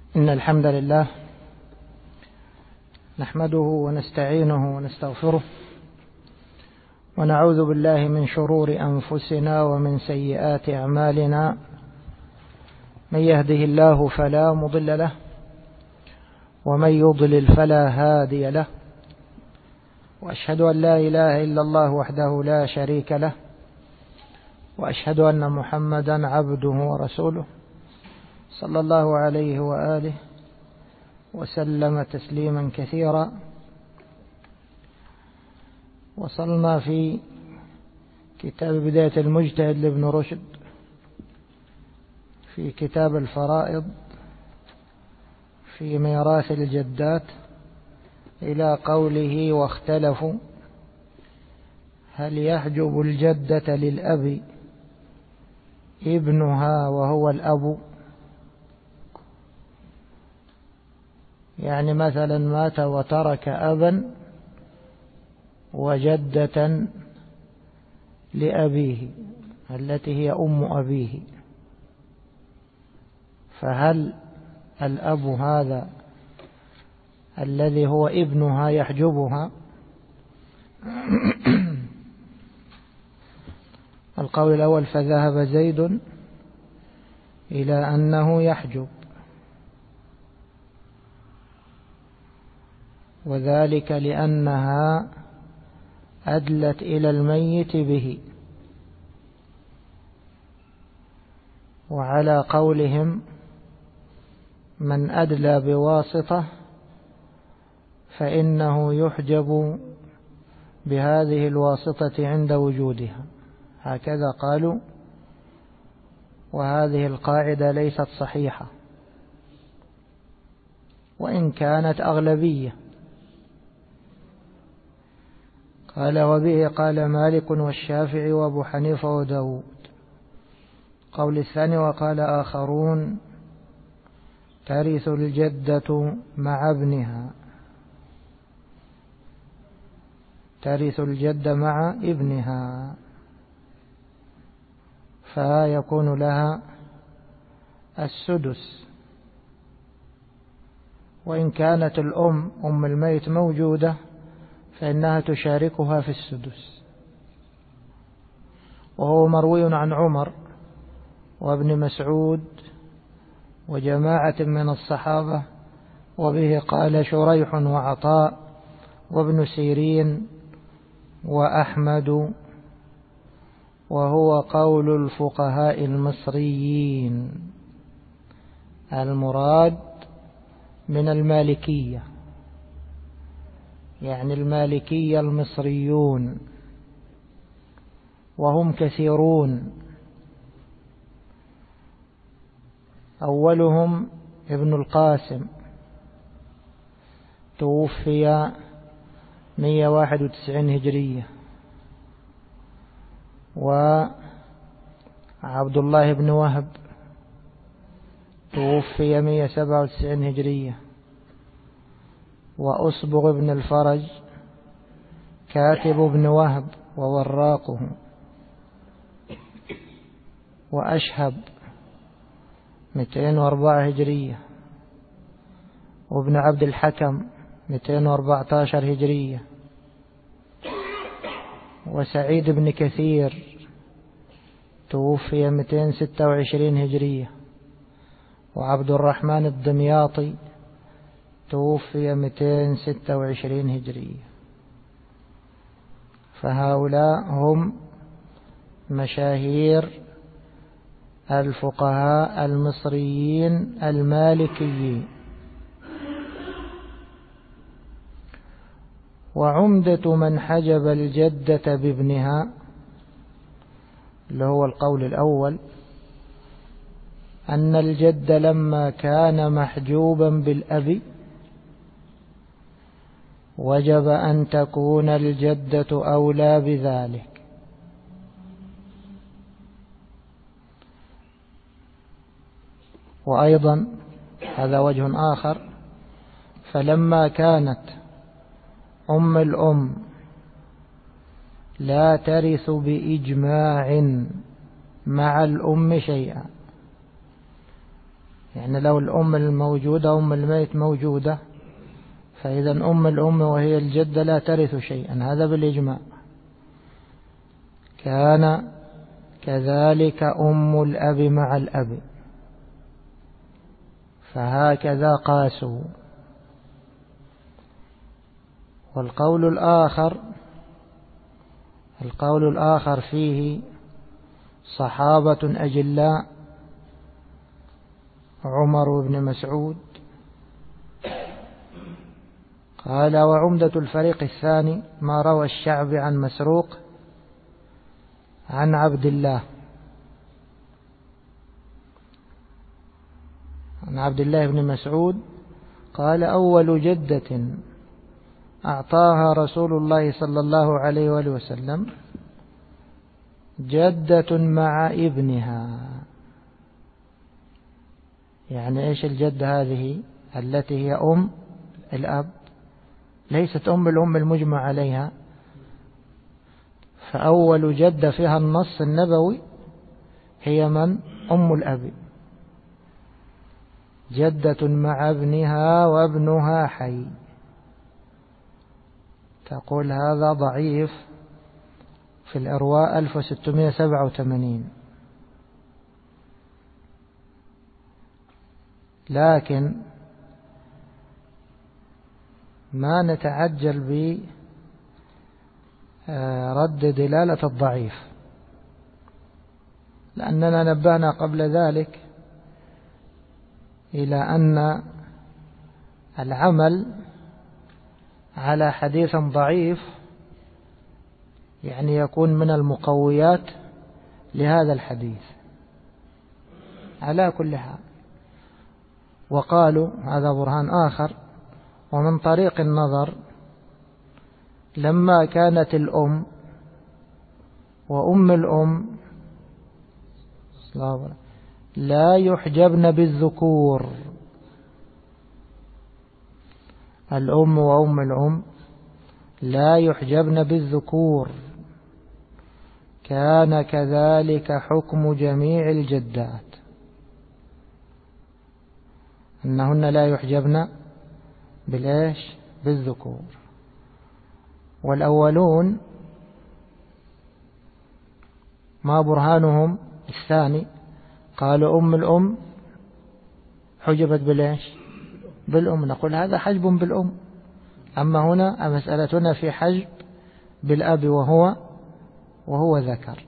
إن الحمد لله نحمده ونستعينه ونستغفره ونعوذ بالله من شرور أنفسنا ومن سيئات أعمالنا. من يهده الله فلا مضل له ومن يضلل فلا هادي له، وأشهد أن لا إله إلا الله وحده لا شريك له، وأشهد أن محمدا عبده ورسوله صلى الله عليه وآله وسلم تسليما كثيرا. وصلنا في كتاب بداية المجتهد لابن رشد في كتاب الفرائض في ميراث الجدات إلى قوله: واختلفوا هل يحجب الجدة للأب ابنها وهو الأب؟ يعني مثلا مات وترك أبا وجدة لأبيه التي هي أم أبيه، فهل الأب هذا الذي هو ابنها يحجبها؟ القول الأول: فذهب زيد إلى أنه يحجب، وذلك لأنها أدلت إلى الميت به. وعلى قولهم: من أدلى بواسطة فإنه يحجب بهذه الواسطة عند وجودها، هكذا قالوا. وهذه القاعدة ليست صحيحة وإن كانت أغلبية. قال: وبه قال مالك والشافعي وابو حنيفة وداود. قول الثاني: وقال آخرون ترث الجدة مع ابنها، ترث الجدة مع ابنها، فيكون لها السدس. وإن كانت الأم أم الميت موجودة فإنها تشاركها في السدس. وهو مروي عن عمر وابن مسعود وجماعة من الصحابة، وبه قال شريح وعطاء وابن سيرين وأحمد، وهو قول الفقهاء المصريين، المراد من المالكية، يعني المالكية المصريون، وهم كثيرون. أولهم ابن القاسم توفي 191 هجرية، وعبد الله بن وهب توفي 197 هجرية، وأصبغ بن الفرج كاتب ابن وهب ووراقه، وأشهب 204 هجرية، وابن عبد الحكم 214 هجرية، وسعيد بن كثير توفي 226 هجرية، وعبد الرحمن الدمياطي توفي 226 هجرية. فهؤلاء هم مشاهير الفقهاء المصريين المالكيين. وعمدة من حجب الجدة بابنها، اللي هو القول الأول، أن الجد لما كان محجوبا بالأب وجب أن تكون الجدة أولى بذلك. وأيضا هذا وجه آخر: فلما كانت أم الأم لا ترث بإجماع مع الأم شيئا، يعني لو الأم الموجودة أم الميت موجودة فإذا أم الأم وهي الجدة لا ترث شيئا، هذا بالإجماع. كان كذلك أم الأب مع الأب، فهكذا قاسوا. والقول الآخر فيه صحابة أجلاء، عمر بن مسعود قال: وعمدة الفريق الثاني ما روى الشعبي عن مسروق عن عبد الله بن مسعود قال: أول جدة أعطاها رسول الله صلى الله عليه وآله وسلم جدة مع ابنها. يعني إيش الجدة هذه؟ التي هي أم الأب، ليست أم الأم المجمع عليها. فأول جدة فيها النص النبوي هي من؟ أم الأب، جدة مع ابنها وابنها حي. تقول هذا ضعيف في الإرواء 1687. لكن ما نتعجل برد دلالة الضعيف، لأننا نبهنا قبل ذلك إلى أن العمل على حديث ضعيف يعني يكون من المقويات لهذا الحديث على كل حال. وقالوا هذا برهان آخر. ومن طريق النظر لما كانت الأم وأم الأم لا يحجبن بالذكور، الأم وأم الأم لا يحجبن بالذكور، كان كذلك حكم جميع الجدات، أنهن لا يحجبن بالإيش؟ بالذكور. والأولون ما برهانهم الثاني؟ قالوا أم الأم حجبت بالإيش؟ بالأم. نقول هذا حجب بالأم. أما هنا مسألتنا في حجب بالأب وهو ذكر.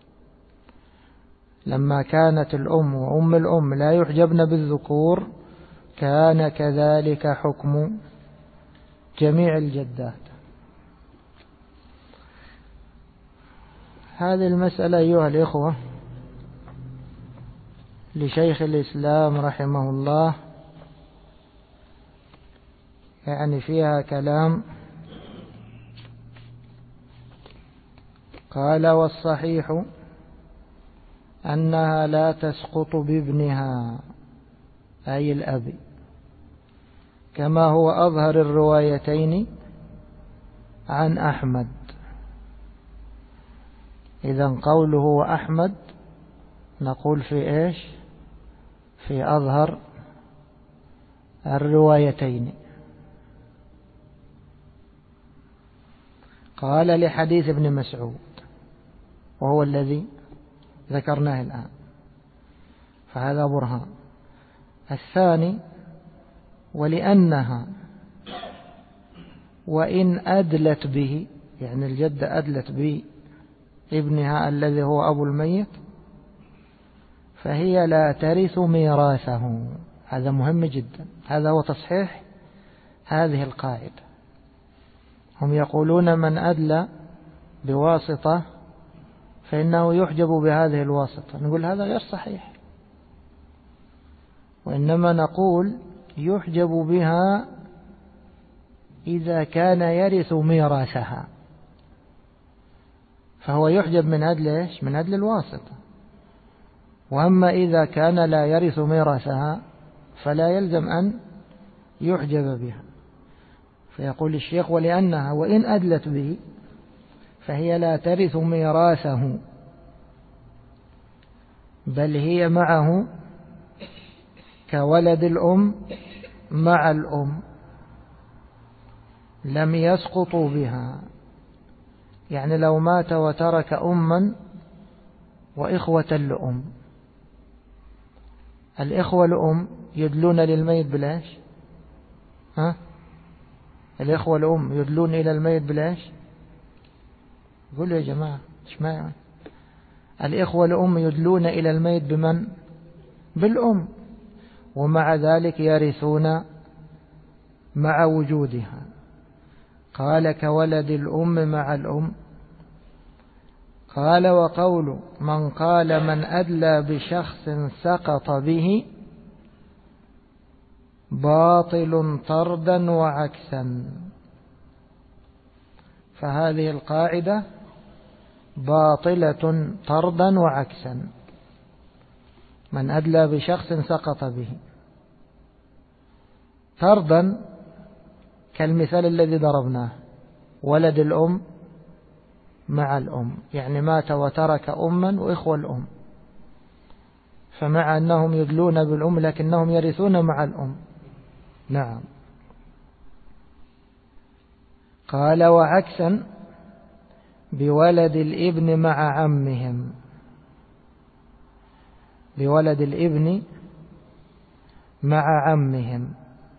لما كانت الأم وأم الأم لا يحجبن بالذكور كان كذلك حكم جميع الجدات. هذه المسألة أيها الإخوة لشيخ الإسلام رحمه الله يعني فيها كلام. قال: والصحيح أنها لا تسقط بابنها أي الأب، كما هو أظهر الروايتين عن أحمد. إذن قوله وأحمد نقول في إيش؟ في أظهر الروايتين. قال: لحديث ابن مسعود وهو الذي ذكرناه الآن، فهذا برهان. الثاني: ولأنها وإن أدلت به، يعني الجدة أدلت بابنها الذي هو أبو الميت، فهي لا ترث ميراثه. هذا مهم جدا، هذا هو تصحيح هذه القاعدة. هم يقولون من أدلى بواسطة فإنه يحجب بهذه الواسطة. نقول هذا غير صحيح، وإنما نقول يحجب بها إذا كان يرث ميراثها، فهو يحجب من أجل إيش؟ من أجل الواسطة. وأما إذا كان لا يرث ميراثها فلا يلزم أن يحجب بها. فيقول الشيخ: ولأنها وإن أدلت به فهي لا ترث ميراثه، بل هي معه كولد الأم مع الأم لم يسقطوا بها. يعني لو مات وترك أما وإخوة لأم، الإخوة لأم يدلون للميت بلاش؟ الإخوة لأم يدلون إلى الميت بلاش؟ قولوا يا جماعة إيش معنى؟ الإخوة لأم يدلون إلى الميت بمن؟ بالأم، ومع ذلك يرثون مع وجودها. قال كولد الأم مع الأم. قال وقول من قال من أدلى بشخص سقط به باطل طردا وعكسا. فهذه القاعدة باطلة طردا وعكسا. من أدلى بشخص سقط به طردا كالمثال الذي ضربناه، ولد الأم مع الأم، يعني مات وترك أما وإخوة الأم، فمع أنهم يدلون بالأم لكنهم يرثون مع الأم. نعم. قال وعكسا بولد الابن مع عمهم. بولد الابن مع عمهم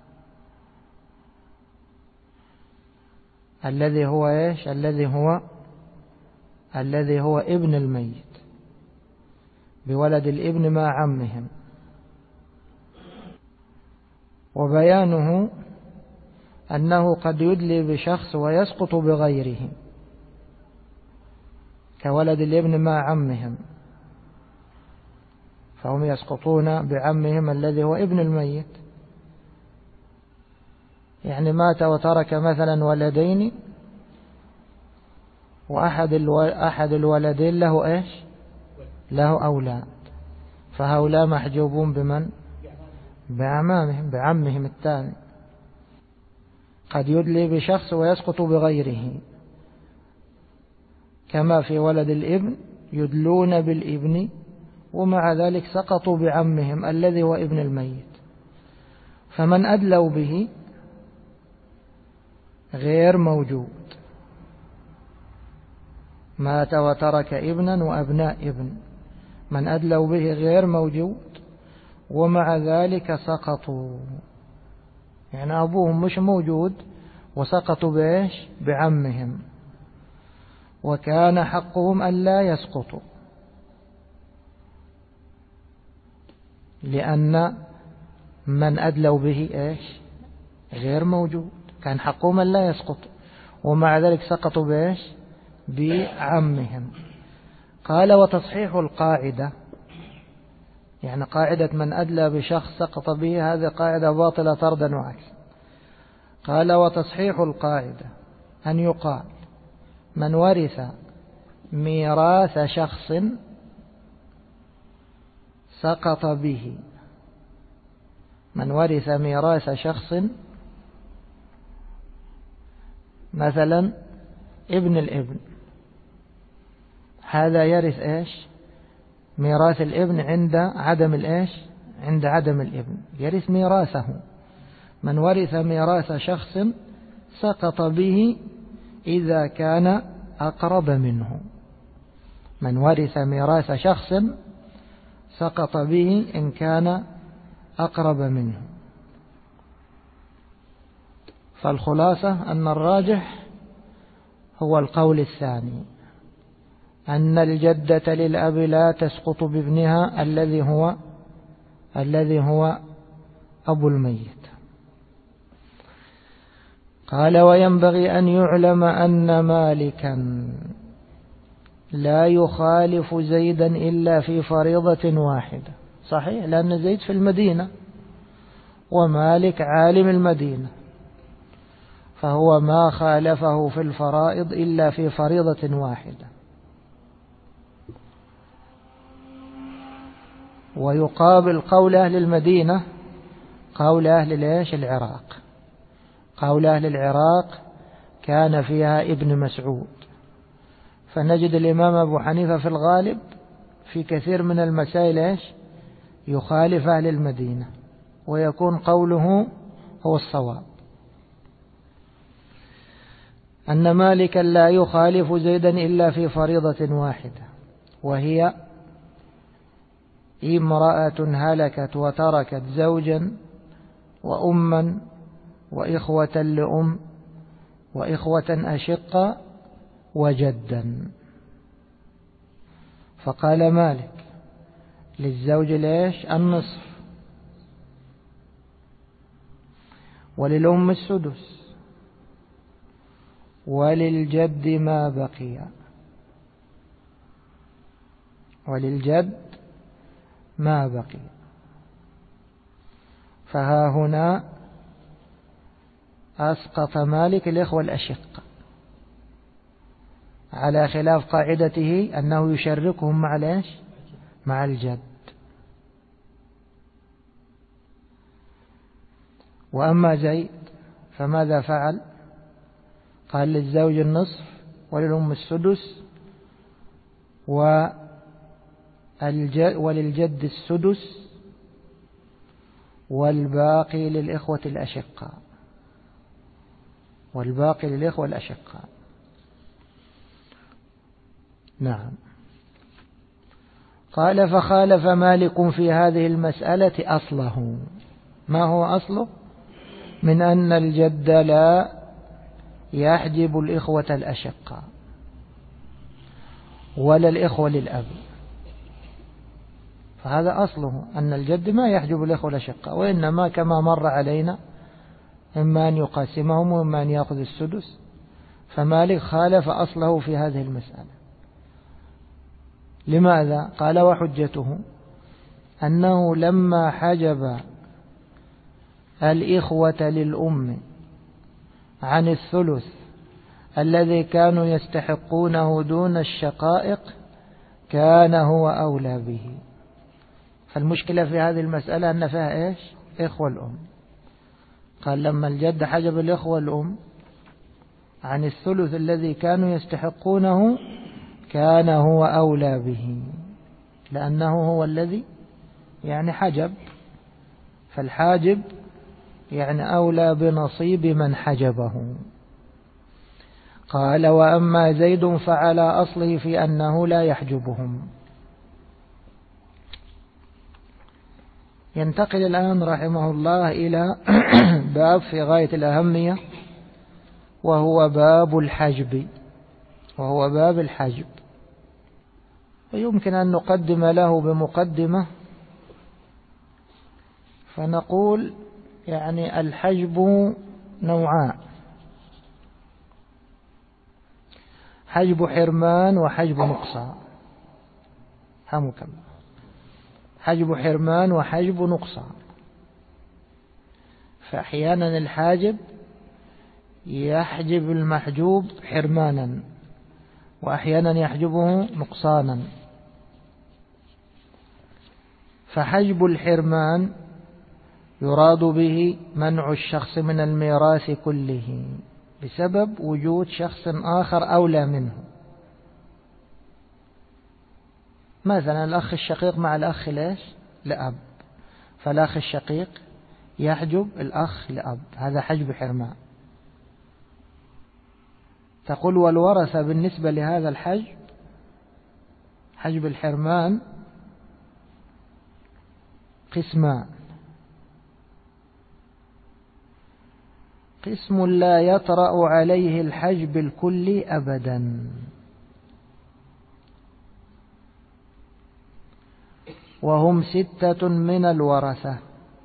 الذي هو ايش؟ الذي هو ابن الميت. بولد الابن مع عمهم. وبيانه أنه قد يدلي بشخص ويسقط بغيره، كولد الابن مع عمهم، فهم يسقطون بعمهم الذي هو ابن الميت. يعني مات وترك مثلا ولدين، وأحد الولدين له إيش؟ له أولاد، فهؤلاء محجوبون بمن؟ بعمامهم، بعمهم الثاني. قد يدلي بشخص ويسقط بغيره، كما في ولد الابن يدلون بالابن ومع ذلك سقطوا بعمهم الذي هو ابن الميت. فمن أدلوا به غير موجود، مات وترك ابنا وأبناء ابن، من أدلوا به غير موجود ومع ذلك سقطوا، يعني أبوهم مش موجود وسقطوا بإيش؟ بعمهم، وكان حقهم أن لا يسقطوا، لأن من أدلوا به إيش؟ غير موجود، كان حقهم أن لا يسقطوا ومع ذلك سقطوا بإيش؟ بعمهم. قال وتصحيح القاعدة، يعني قاعدة من أدلى بشخص سقط به، هذه قاعدة باطلة طردا وعكسا. قال وتصحيح القاعدة أن يقال من ورث ميراث شخص سقط به. من ورث ميراث شخص، مثلا ابن الابن، هذا يرث ايش؟ ميراث الابن عند عدم الايش؟ عند عدم الابن، يرث ميراثه. من ورث ميراث شخص سقط به إذا كان أقرب منه. من ورث ميراث شخص سقط به إن كان أقرب منه. فالخلاصة أن الراجح هو القول الثاني، أن الجدة للأب لا تسقط بابنها الذي هو أبو الميت. قال وينبغي أن يعلم أن مالكا لا يخالف زيدا إلا في فريضة واحدة. صحيح، لأن زيد في المدينة ومالك عالم المدينة، فهو ما خالفه في الفرائض إلا في فريضة واحدة. ويقابل قول أهل المدينة قول أهل العراق. قول أهل العراق كان فيها ابن مسعود، فنجد الإمام أبو حنيفة في الغالب في كثير من المسائل يخالف أهل المدينة، ويكون قوله هو الصواب، أن مالكا لا يخالف زيدا إلا في فريضة واحدة، وهي امرأة هلكت وتركت زوجا وأما وإخوة لأم وإخوة أشقة وجدا. فقال مالك للزوج ليش؟ النصف، وللأم السدس، وللجد ما بقي، وللجد ما بقي. فها هنا أسقط مالك الإخوة الأشقة، على خلاف قاعدته أنه يشركهم مع ليش؟ مع الجد. وأما زيد فماذا فعل؟ قال للزوج النصف وللأم السدس وللجد السدس والباقي للإخوة الأشقاء، والباقي للإخوة الأشقاء. نعم. قال فخالف مالك في هذه المسألة أصله. ما هو أصله؟ من أن الجد لا يحجب الإخوة الأشقاء ولا الإخوة للأب، فهذا أصله أن الجد ما يحجب الإخوة الأشقاء، وإنما كما مر علينا إما أن يقاسمهم وإما أن يأخذ السدس. فمالك خالف أصله في هذه المسألة. لماذا؟ قال وحجته أنه لما حجب الإخوة للأم عن الثلث الذي كانوا يستحقونه دون الشقائق كان هو أولى به. فالمشكلة في هذه المسألة أن فيها إيش؟ إخوة الأم. قال لما الجد حجب الإخوة الأم عن الثلث الذي كانوا يستحقونه كان هو أولى به، لأنه هو الذي يعني حجب، فالحاجب يعني أولى بنصيب من حجبه. قال وأما زيد فعلى أصله في أنه لا يحجبهم. ينتقل الآن رحمه الله إلى باب في غاية الأهمية، وهو باب الحجب، وهو باب الحجب. ويمكن أن نقدم له بمقدمة فنقول يعني الحجب نوعان: حجب حرمان وحجب نقصان. حمك الله. حجب حرمان وحجب نقصان. فأحيانا الحاجب يحجب المحجوب حرمانا، وأحيانا يحجبه نقصانا. فحجب الحرمان يراد به منع الشخص من الميراث كله بسبب وجود شخص آخر أولى منه. مثلا الأخ الشقيق مع الأخ ليش؟ لأب، فالأخ الشقيق يحجب الأخ لأب، هذا حجب حرمان. تقول والورثة بالنسبة لهذا الحجب، حجب الحرمان، قسمان: قسم لا يطرأ عليه الحجب الكلي أبدا، وهم 6 من الورثة: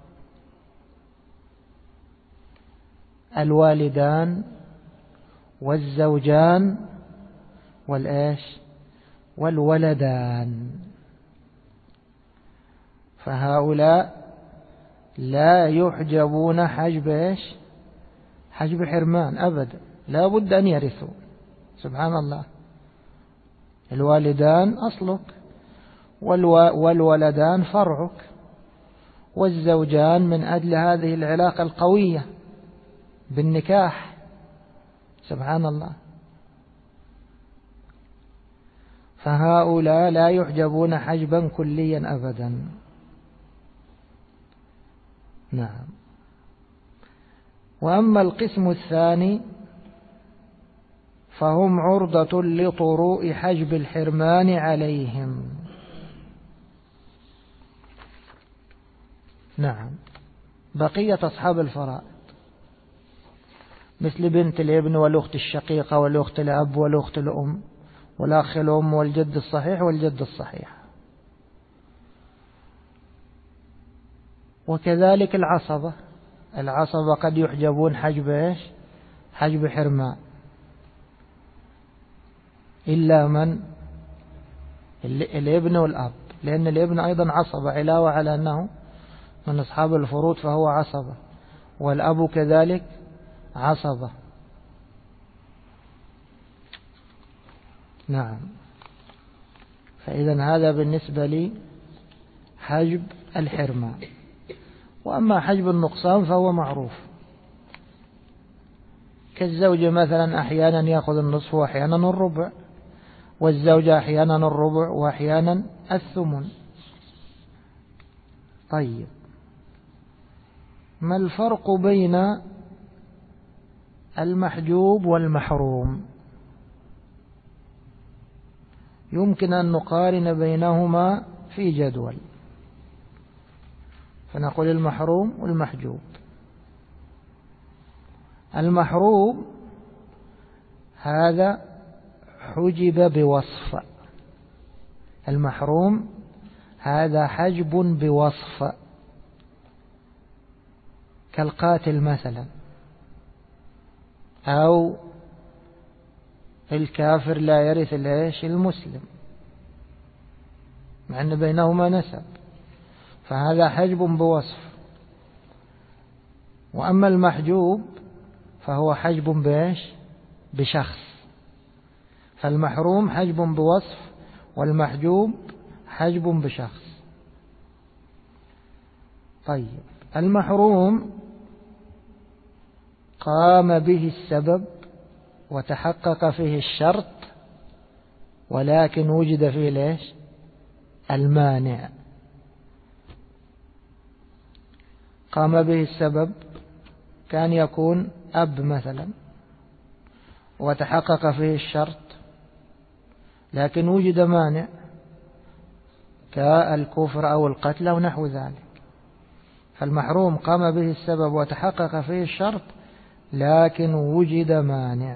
الوالدان والزوجان والولدان. فهؤلاء لا يحجبون حجب حجب حرمان أبدا، لا بد أن يرثوا. سبحان الله، الوالدان أصلك، والولدان فرعك، والزوجان من أجل هذه العلاقة القوية بالنكاح. سبحان الله. فهؤلاء لا يحجبون حجبا كليا أبدا. نعم. وأما القسم الثاني فهم عرضة لطروء حجب الحرمان عليهم. نعم. بقية أصحاب الفرائض مثل بنت الابن والأخت الشقيقة والأخت الأب والأخت الأم والأخ الأم والجد الصحيح والجد الصحيح، وكذلك العصبة قد يحجبون حجب إيش؟ حجب حرمان، إلا من الابن والأب، لأن الابن أيضا عصبة علاوة على أنه من أصحاب الفروض فهو عصبة، والأب كذلك عصبة. نعم. فإذا هذا بالنسبة لي حجب الحرمان. وأما حجب النقصان فهو معروف، كالزوجة مثلا أحيانا يأخذ النصف وأحيانا الربع، والزوجة أحيانا الربع وأحيانا الثمن. طيب، ما الفرق بين المحجوب والمحروم؟ يمكن أن نقارن بينهما في جدول، فنقول المحروم والمحجوب. المحروم هذا حجب بوصف، المحروم هذا حجب بوصف، كالقاتل مثلا، أو الكافر لا يرث المسلم مع أن بينهما نسب، فهذا حجب بوصف. وأما المحجوب فهو حجب بشخص، فالمحروم حجب بوصف والمحجوب حجب بشخص. طيب، المحروم قام به السبب وتحقق فيه الشرط، ولكن وجد فيه المانع. قام به السبب كان يكون أب مثلا، وتحقق فيه الشرط لكن وجد مانع كالكفر أو القتل أو نحو ذلك، فالمحروم قام به السبب وتحقق فيه الشرط لكن وجد مانع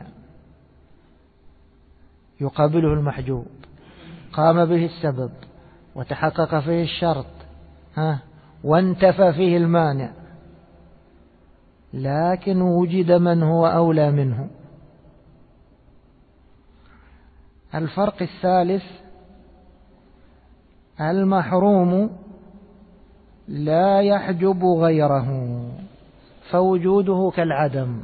يقابله المحجوب. قام به السبب وتحقق فيه الشرط وانتفى فيه المانع، لكن وجد من هو أولى منه. الفرق الثالث: المحروم لا يحجب غيره، فوجوده كالعدم.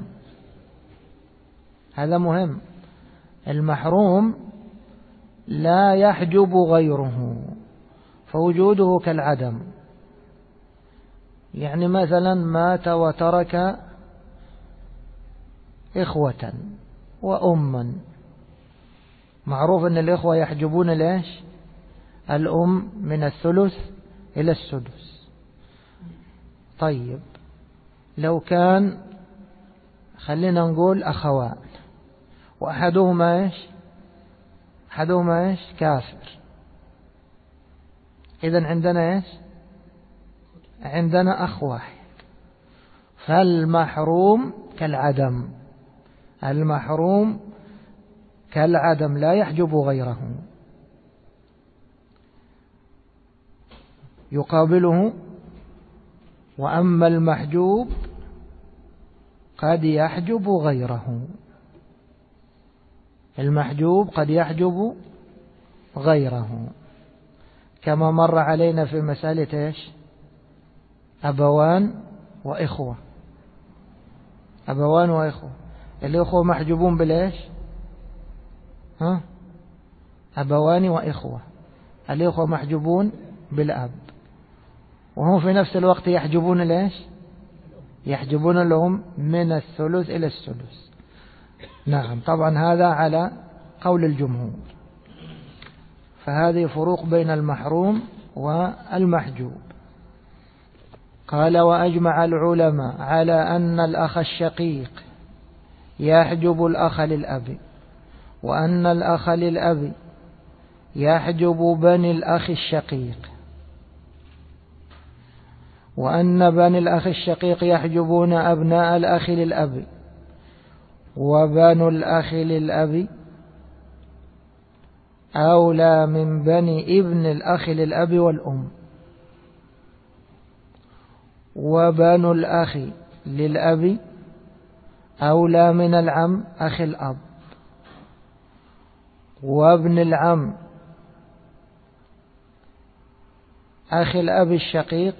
هذا مهم، المحروم لا يحجب غيره فوجوده كالعدم. يعني مثلا مات وترك إخوة وأما، معروف أن الإخوة يحجبون الأم من الثلث إلى السدس. طيب، لو كان خلينا نقول أخوان وأحدهما أحدهما كافر، إذن عندنا عندنا أخ واحد، فالمحروم كالعدم، المحروم كالعدم لا يحجب غيره. يقابله: وأما المحجوب قد يحجب غيره. المحجوب قد يحجب غيره، كما مر علينا في مسألة أبوان وإخوة. أبوان وإخوة، الإخوة محجوبون أبوان وإخوة، الإخوة محجوبون بالأب، وهم في نفس الوقت يحجبون يحجبون الأم من الثلث إلى السدس. نعم، طبعا هذا على قول الجمهور. فهذه فروق بين المحروم والمحجوب. قال وأجمع العلماء على أن الأخ الشقيق يحجب الأخ للأب، وأن الأخ للأب يحجب بني الأخ الشقيق، وأن بني الأخ الشقيق يحجبون أبناء الأخ للأب، وبنو الأخ للأب أولى من بني ابن الأخ للأب والأم، وبنو الأخ للأب أولى من العم أخ الأب، وابن العم أخ الأب الشقيق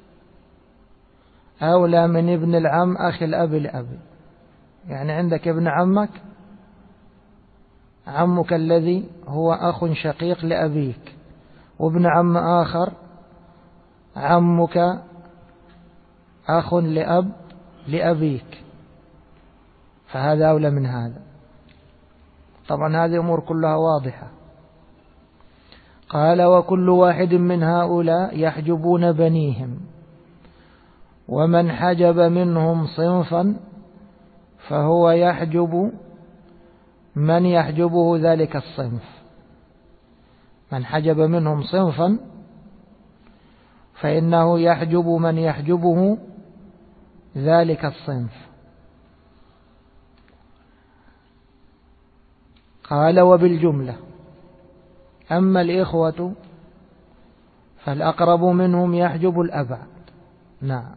أولى من ابن العم أخ الأب لأبي. يعني عندك ابن عمك الذي هو أخ شقيق لأبيك، وابن عم آخر عمك أخ لأب لأبيك، فهذا أولى من هذا. طبعا هذه أمور كلها واضحة. قال وكل واحد من هؤلاء يحجبون بنيهم، ومن حجب منهم صنفا فهو يحجب من يحجبه ذلك الصنف. من حجب منهم صنفا فإنه يحجب من يحجبه ذلك الصنف. قال وبالجملة أما الإخوة فالأقرب منهم يحجب الأبعد. نعم.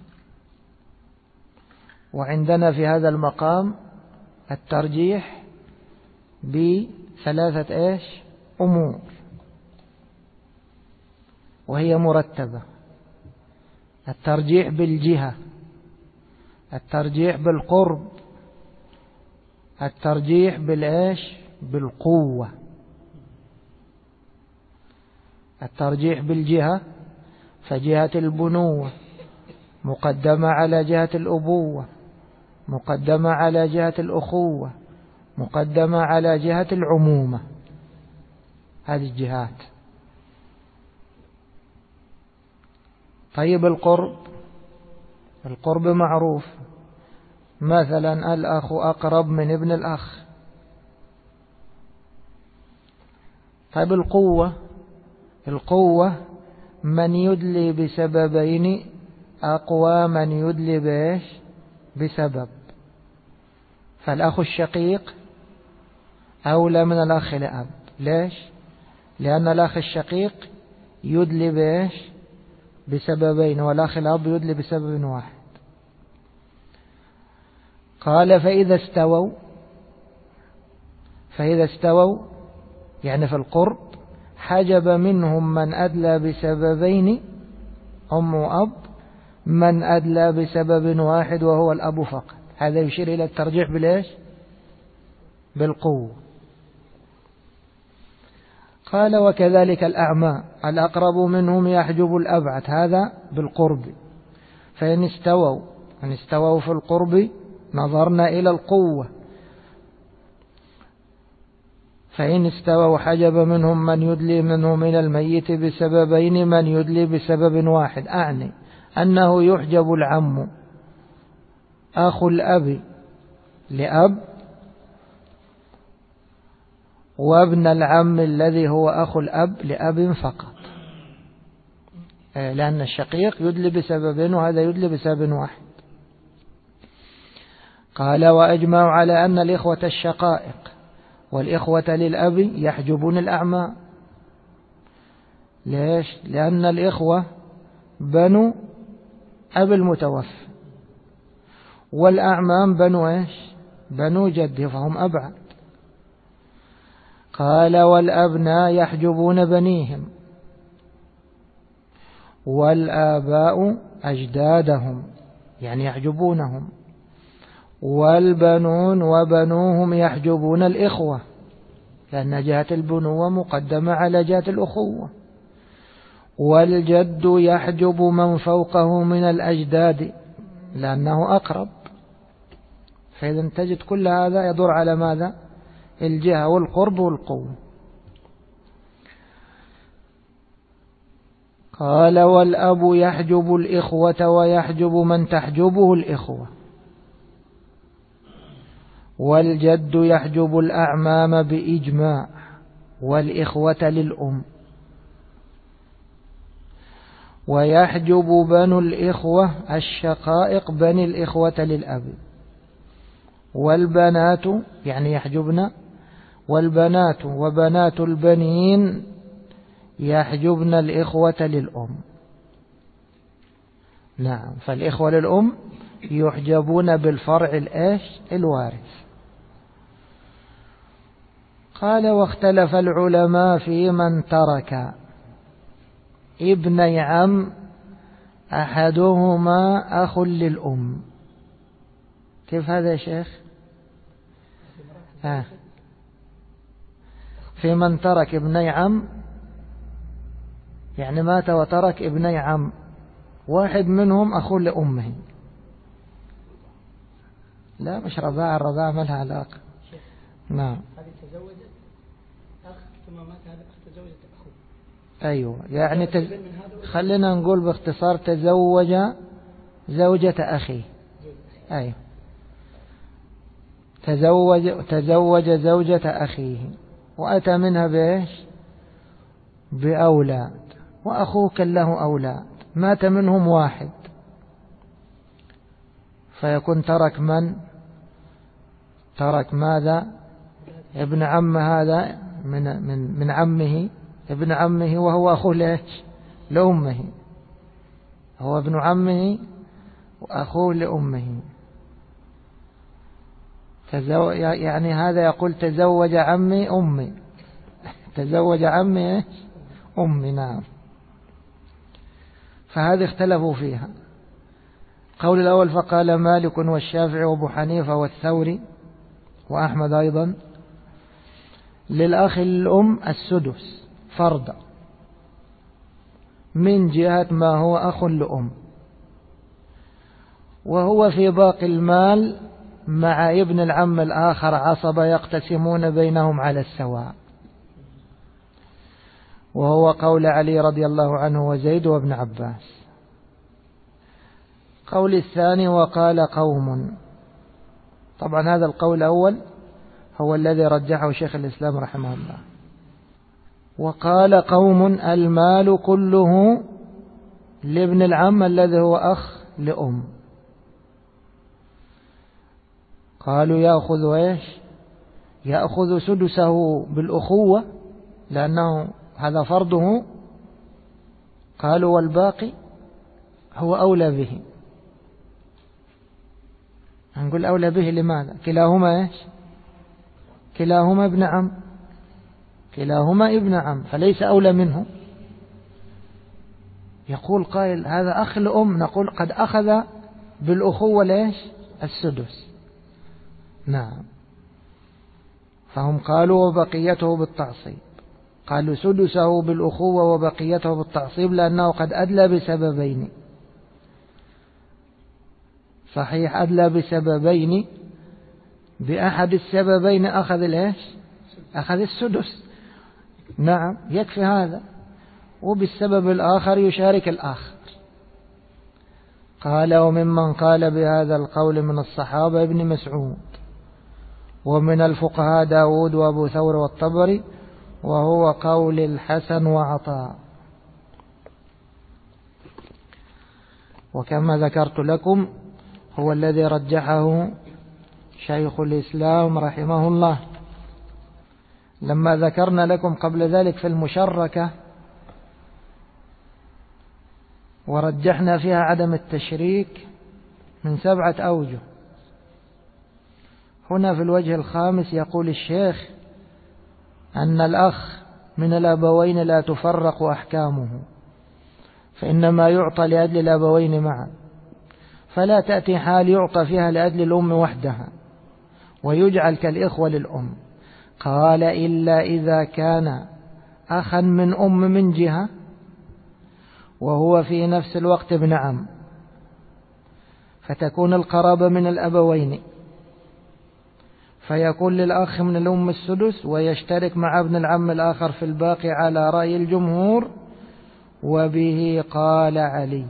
وعندنا في هذا المقام الترجيح بثلاثة أمور، وهي مرتبة: الترجيح بالجهة، الترجيح بالقرب، الترجيح بالقوة. الترجيح بالجهة فجهة البنوة مقدمة على جهة الأبوة، مقدمة على جهة الأخوة، مقدمة على جهة العمومة. هذه الجهات. طيب القرب معروف، مثلا الأخ أقرب من ابن الأخ. طيب القوة من يدلي بسببين أقوى من يدلي بسبب. فالأخ الشقيق أولى من الأخ لأب. ليش؟ لأن الأخ الشقيق يدلي بسببين، والأخ الأب يدلي بسبب واحد. قال فإذا استووا يعني في القرب حجب منهم من أدلى بسببين أم وأب من أدلى بسبب واحد وهو الأب فقط. هذا يشير إلى الترجيح بالقوة. قال وكذلك الأعمى الأقرب منهم يحجب الأبعد، هذا بالقرب. فإن استووا في القرب نظرنا إلى القوة. فإن استووا حجب منهم من يدلي منه من الميت بسببين من يدلي بسبب واحد. أعني أنه يحجب العم أخو الأب لأب، وابن العم الذي هو أخو الأب لأب فقط، لأن الشقيق يدلي بسبب وهذا يدلي بسبب واحد. قال وأجمعوا على أن الإخوة الشقائق والإخوة للأب يحجبون الأعمى. ليش؟ لأن الإخوة بنو أب المتوفى، والأعمام بنو جده، فهم أبعد. قال والأبناء يحجبون بنيهم، والآباء أجدادهم يعني يحجبونهم، والبنون وبنوهم يحجبون الإخوة، لأن جهة البنوة مقدمة على جهة الأخوة. والجد يحجب من فوقه من الأجداد لأنه أقرب. فإذا تجد كل هذا يدور على ماذا؟ الجهة والقرب والقوة. قال والأب يحجب الإخوة ويحجب من تحجبه الإخوة، والجد يحجب الأعمام بإجماع، والإخوة للأم، ويحجب بنو الإخوة الشقائق بني الإخوة للأب، والبنات يعني يحجبن، والبنات وبنات البنين يحجبن الإخوة للأم. نعم، فالإخوة للأم يحجبون بالفرع الوارث. قال واختلف العلماء في من ترك ابني عم أحدهما أخ للأم. كيف هذا يا شيخ؟ في من ترك ابني عم، يعني مات وترك ابني عم، واحد منهم أخو لأمه. لا مش رضاعة، الرضاعة ما لها علاقة. نعم. هذه تزوجت أخ ثم مات هذا الأخ تزوجت أخوه. أيوة يعني خلينا نقول باختصار تزوج زوجة أخيه. أيوة تزوج زوجة أخيه وأتى منها بإيش؟ بأولاد، وأخوه كان له أولاد، مات منهم واحد، فيكون ترك من؟ ترك ماذا؟ ابن عم، هذا من عمه، ابن عمه، وهو أخوه لإيش؟ لأمه، هو ابن عمه وأخوه لأمه. يعني هذا يقول تزوج عمي أمي، تزوج عمي إيش؟ أمي. نعم. فهذه اختلفوا فيها. قول الأول فقال مالك والشافعي وابو حنيفة والثوري وأحمد أيضا للأخ الأم السدس فرضا من جهة ما هو أخ لأم، وهو في باقي المال مع ابن العم الآخر عصبة يقتسمون بينهم على السواء، وهو قول علي رضي الله عنه وزيد وابن عباس. قول الثاني وقال قوم، طبعا هذا القول الأول هو الذي رجحه شيخ الإسلام رحمه الله. وقال قوم المال كله لابن العم الذي هو أخ لأم. قالوا يأخذ إيش؟ يأخذ سدسه بالأخوة لأنه هذا فرضه. قالوا والباقي هو أولى به. هنقول أولى به لماذا؟ كلاهما إيش؟ كلاهما ابن عم، كلاهما ابن عم، فليس أولى منه. يقول قائل هذا أخ لأم، نقول قد أخذ بالأخوة ليش؟ السدس. نعم. فهم قالوا وبقيته بالتعصيب، قالوا سدسه بالأخوة وبقيته بالتعصيب لأنه قد أدلى بسببين. صحيح أدلى بسببين، بأحد السببين أخذ الإيش؟ أخذ السدس. نعم يكفي هذا، وبالسبب الآخر يشارك الآخر. قال وممن قال بهذا القول من الصحابة ابن مسعود، ومن الفقهاء داود وأبو ثور والطبري، وهو قول الحسن وعطاء. وكما ذكرت لكم هو الذي رجحه شيخ الإسلام رحمه الله. لما ذكرنا لكم قبل ذلك في المشركة ورجحنا فيها عدم التشريك من 7 أوجه، هنا في الوجه الخامس يقول الشيخ أن الأخ من الأبوين لا تفرق أحكامه، فإنما يعطى لأجل الأبوين معا، فلا تأتي حال يعطى فيها لأجل الأم وحدها ويجعل كالإخوة للأم. قال إلا إذا كان أخا من أم من جهة وهو في نفس الوقت ابن عم، فتكون القرابة من الأبوين، فيكون للأخ من الأم السدس ويشترك مع ابن العم الآخر في الباقي على رأي الجمهور، وبه قال علي.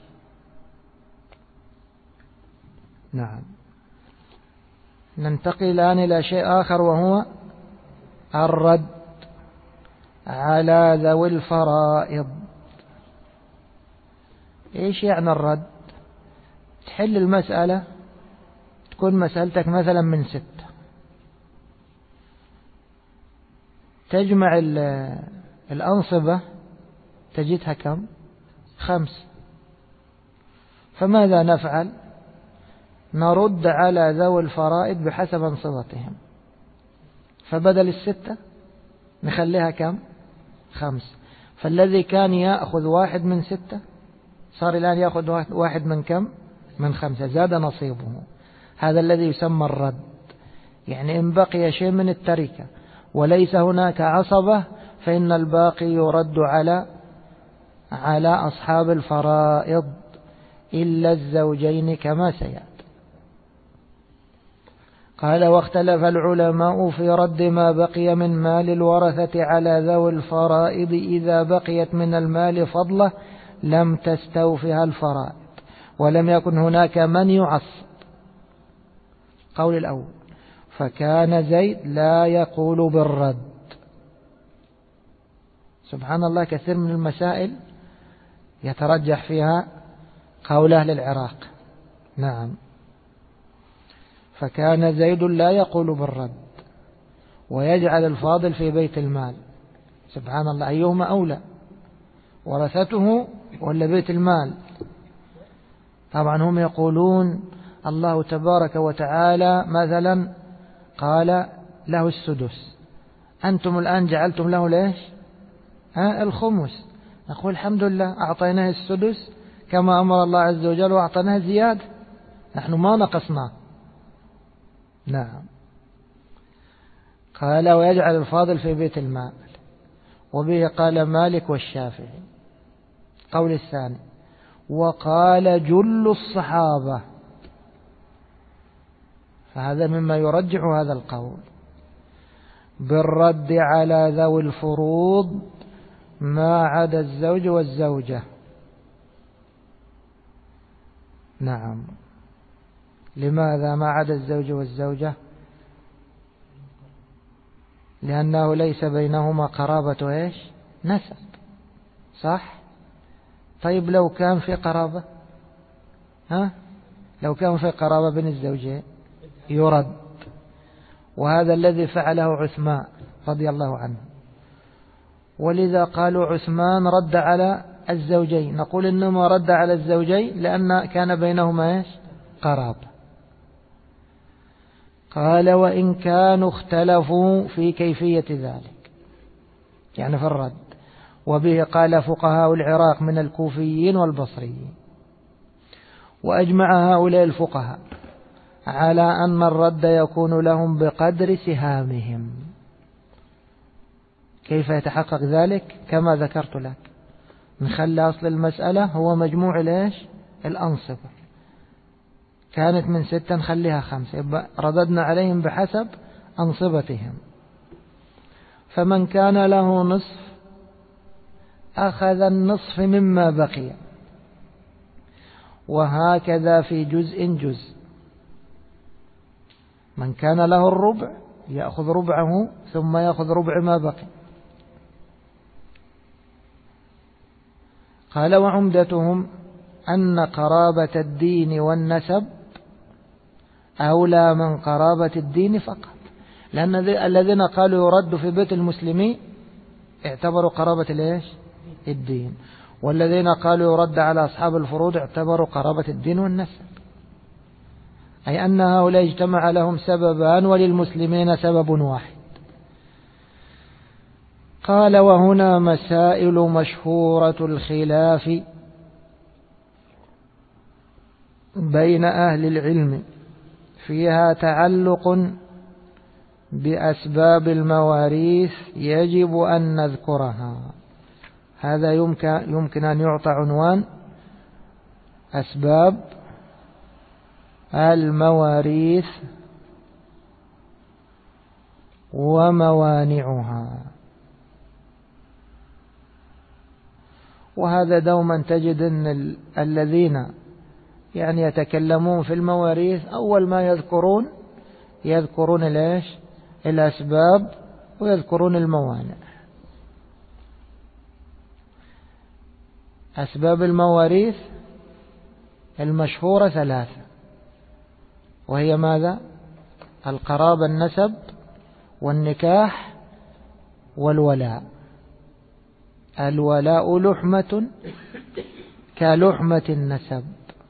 نعم. ننتقل الآن إلى شيء آخر، وهو الرد على ذوي الفرائض. إيش يعني الرد؟ تحل المسألة، تكون مسألتك مثلا من 6، تجمع الأنصبة تجدها كم؟ 5. فماذا نفعل؟ نرد على ذوي الفرائض بحسب أنصبتهم، فبدل 6 نخليها كم؟ 5. فالذي كان يأخذ 1 من 6 صار الآن يأخذ 1 من كم؟ من 5، زاد نصيبه. هذا الذي يسمى الرد. يعني إن بقي شيء من التركة وليس هناك عصبة فإن الباقي يرد على أصحاب الفرائض إلا الزوجين كما سيأتي. قال: واختلف العلماء في رد ما بقي من مال الورثة على ذوي الفرائض إذا بقيت من المال فضلة لم تستوفها الفرائض ولم يكن هناك من يعصب. قول الأول: فكان زيد لا يقول بالرد. سبحان الله، كثير من المسائل يترجح فيها قول أهل العراق. نعم. فكان زيد لا يقول بالرد ويجعل الفاضل في بيت المال. سبحان الله، أيهما أولى، ورثته ولا بيت المال؟ طبعا هم يقولون الله تبارك وتعالى مثلا قال له 1/6، أنتم الآن جعلتم له ليش؟ 5. نقول الحمد لله، أعطيناه 1/6 كما أمر الله عز وجل وأعطيناه زيادة، نحن ما نقصناه. نعم. قال: ويجعل الفاضل في بيت المال. وبه قال مالك والشافعي. قول الثاني: وقال جل الصحابة. فهذا مما يرجح هذا القول بالرد على ذوي الفروض ما عدا الزوج والزوجة. نعم. لماذا ما عدا الزوج والزوجة؟ لأنه ليس بينهما قرابة إيش؟ نسب. صح؟ طيب لو كان في قرابة، لو كان في قرابة بين الزوجين يرد. وهذا الذي فعله عثمان رضي الله عنه، ولذا قالوا عثمان رد على الزوجين. نقول إنما رد على الزوجين لأن كان بينهما إيش؟ قرابة. قال: وإن كانوا اختلفوا في كيفية ذلك، يعني في الرد. وبه قال فقهاء العراق من الكوفيين والبصريين. وأجمع هؤلاء الفقهاء على أن الرد يكون لهم بقدر سهامهم. كيف يتحقق ذلك؟ كما ذكرت لك، نخلي أصل المسألة هو مجموع الأنصبة. كانت من 6 نخليها 5، يبقى رددنا عليهم بحسب أنصبتهم. فمن كان له نصف أخذ النصف مما بقي، وهكذا في جزء. من كان له الربع يأخذ ربعه ثم يأخذ ربع ما بقي. قال: وعمدتهم أن قرابة الدين والنسب أولى من قرابة الدين فقط، لأن الذين قالوا يرد في بيت المسلمين اعتبروا قرابة الدين، والذين قالوا يرد على أصحاب الفروض اعتبروا قرابة الدين والنسب، أي أن هؤلاء اجتمع لهم سببان وللمسلمين سبب واحد. قال: وهنا مسائل مشهورة الخلاف بين أهل العلم فيها تعلق بأسباب المواريث يجب أن نذكرها. هذا يمكن أن يعطى عنوان أسباب المواريث وموانعها. وهذا دوما تجد أن الذين يعني يتكلمون في المواريث أول ما يذكرون الأسباب ويذكرون الموانع. أسباب المواريث المشهورة 3، وهي ماذا؟ القرابة، النسب، والنكاح، والولاء. الولاء لحمة كلحمة النسب.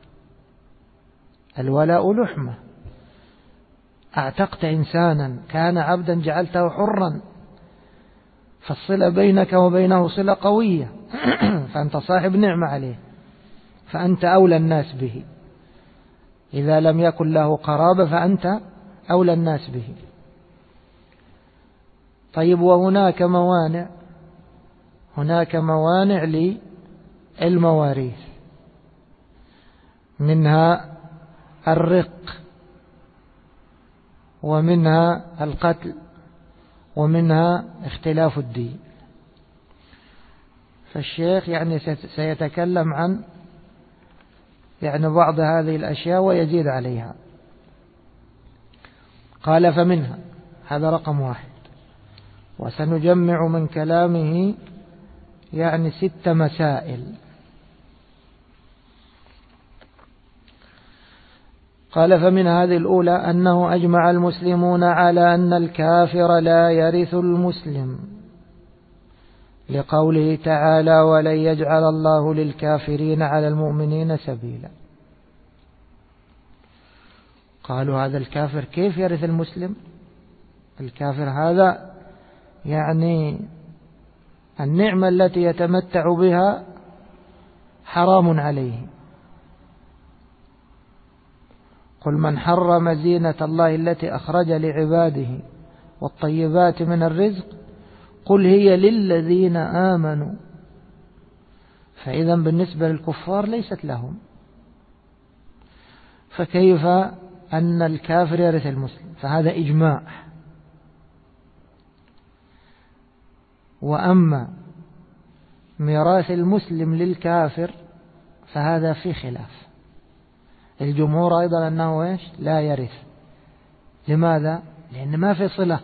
الولاء لحمة، أعتقت إنسانا كان عبدا جعلته حرا، فالصلة بينك وبينه صلة قوية، فأنت صاحب نعمة عليه، فأنت أولى الناس به. إذا لم يكن له قرابة فأنت أولى الناس به. طيب، وهناك موانع، هناك موانع للمواريث، منها الرق، ومنها القتل، ومنها اختلاف الدين. فالشيخ يعني سيتكلم عن يعني بعض هذه الأشياء ويزيد عليها. قال فمنها، هذا رقم 1، وسنجمع من كلامه يعني 6 مسائل. قال فمن هذه الأولى أنه أجمع المسلمون على أن الكافر لا يرث المسلم، لقوله تعالى ولن يجعل الله للكافرين على المؤمنين سبيلا. قالوا هذا الكافر كيف يرث المسلم؟ الكافر هذا يعني النعمة التي يتمتع بها حرام عليه. قل من حرم زينة الله التي أخرج لعباده والطيبات من الرزق قل هي للذين آمنوا. فإذا بالنسبة للكفار ليست لهم، فكيف أن الكافر يرث المسلم؟ فهذا إجماع. وأما ميراث المسلم للكافر فهذا في خلاف. الجمهور أيضا أنه لا يرث. لماذا؟ لأن ما في صلة.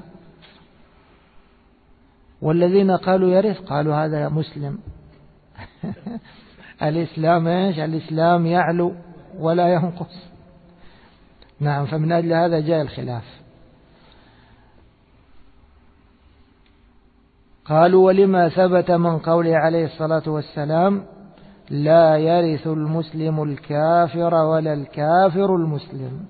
والذين قالوا يرث قالوا هذا مسلم. الإسلام الإسلام يعلو ولا ينقص. نعم، فمن أجل هذا جاء الخلاف. قالوا ولما ثبت من قوله عليه الصلاة والسلام لا يرث المسلم الكافر ولا الكافر المسلم.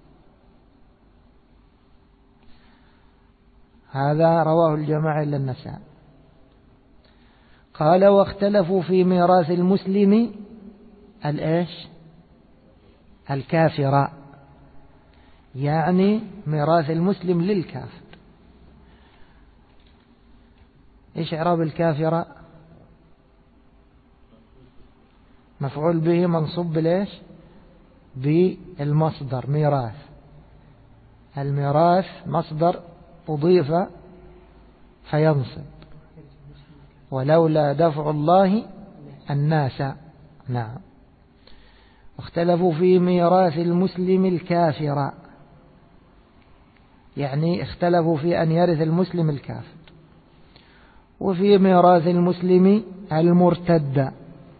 هذا رواه الجماعة إلا النسائي. قال واختلفوا في ميراث المسلم الكافر، يعني ميراث المسلم للكافر. إيش إعراب الكافر؟ مفعول به منصوب بالمصدر ميراث. الميراث مصدر أضيف فينصب، ولولا دفع الله الناس. نعم. اختلفوا في ميراث المسلم الكافر، يعني اختلفوا في أن يرث المسلم الكافر. وفي ميراث المسلم المرتد،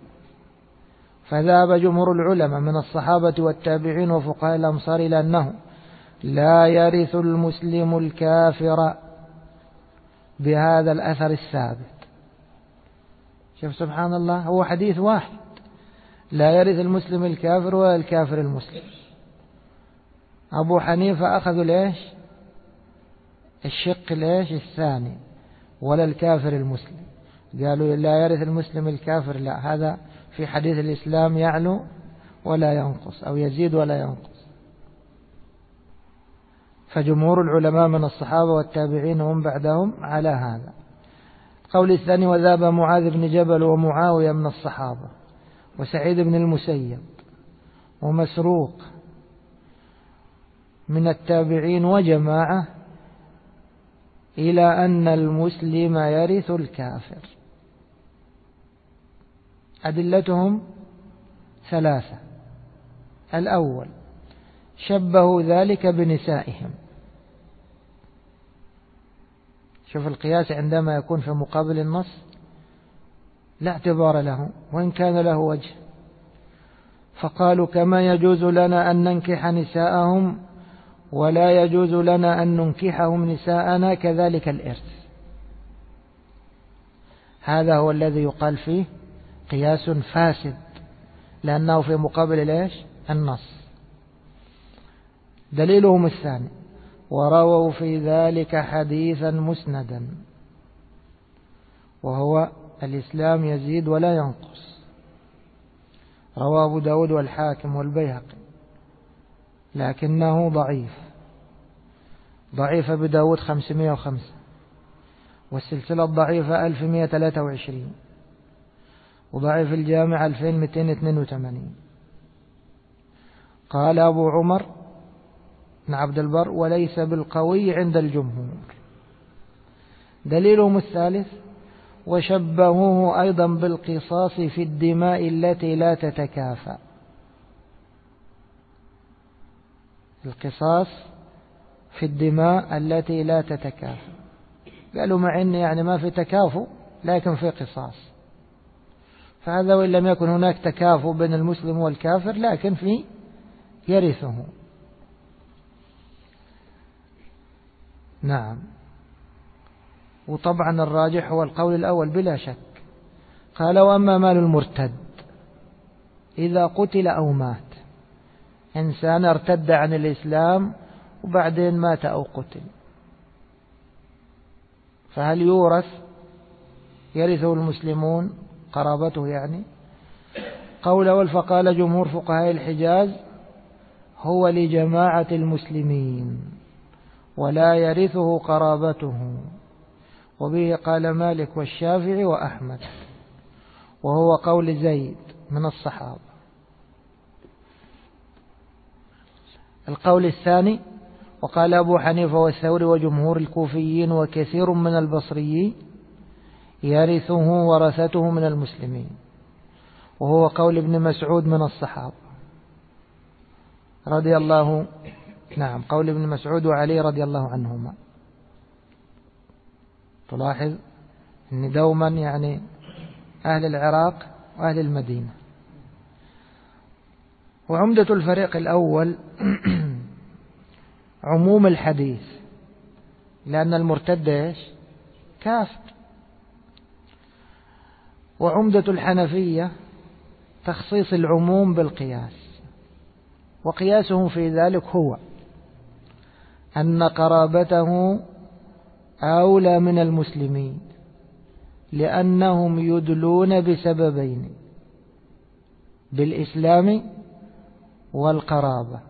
فذهب جمهور العلماء من الصحابة والتابعين وفقهاء الأمصار إلى أنه لا يرث المسلم الكافر بهذا الأثر الثابت. شوف سبحان الله، هو حديث واحد، لا يرث المسلم الكافر ولا الكافر المسلم. أبو حنيفة أخذوا الشق الثاني، ولا الكافر المسلم. قالوا لا يرث المسلم الكافر، لا، هذا في حديث الإسلام يعلو ولا ينقص، أو يزيد ولا ينقص. فجمهور العلماء من الصحابة والتابعين هم بعدهم على هذا. قول الثاني وذهب معاذ بن جبل ومعاوية من الصحابة وسعيد بن المسيب ومسروق من التابعين وجماعة إلى أن المسلم يرث الكافر. أدلتهم ثلاثة. الأول شبهوا ذلك بنسائهم. شوف القياس عندما يكون في مقابل النص لا اعتبار له وإن كان له وجه. فقالوا كما يجوز لنا أن ننكح نساءهم ولا يجوز لنا أن ننكحهم نساءنا كذلك الإرث. هذا هو الذي يقال فيه قياس فاسد لأنه في مقابل النص. دليلهم الثاني ورووا في ذلك حديثا مسندا وهو الإسلام يزيد ولا ينقص، رواه أبو داود والحاكم والبيهقي، لكنه ضعيف أبو داود 505 والسلسلة الضعيفة 1123 وضعيف الجامع 2282. قال أبو عمر بن عبد البر وليس بالقوي عند الجمهور. دليلهم الثالث وشبهوه أيضا بالقصاص في الدماء التي لا تتكافأ. القصاص في الدماء التي لا تتكافأ، قالوا مع إن يعني ما في تكافؤ لكن في قصاص، فهذا وإن لم يكن هناك تكافؤ بين المسلم والكافر لكن في يرثه. نعم. وطبعا الراجح هو القول الأول بلا شك. قال وأما مال المرتد إذا قتل أو مات، إنسان ارتد عن الإسلام وبعدين مات أو قتل، فهل يورث؟ يرثه المسلمون قرابته يعني؟ قول أول فقال جمهور فقهاء الحجاز هو لجماعة المسلمين ولا يرثه قرابته، وبه قال مالك والشافعي وأحمد، وهو قول زيد من الصحابة. القول الثاني وقال أبو حنيفة والثوري وجمهور الكوفيين وكثير من البصريين يرثه ورثته من المسلمين، وهو قول ابن مسعود من الصحابة رضي الله، نعم، قول ابن مسعود وعلي رضي الله عنهما. تلاحظ أن دوما يعني أهل العراق وأهل المدينة. وعمدة الفريق الأول عموم الحديث، لأن المرتد كافر. وعمدة الحنفية تخصيص العموم بالقياس، وقياسهم في ذلك هو أن قرابته أولى من المسلمين لأنهم يدلون بسببين، بالإسلام والقرابة.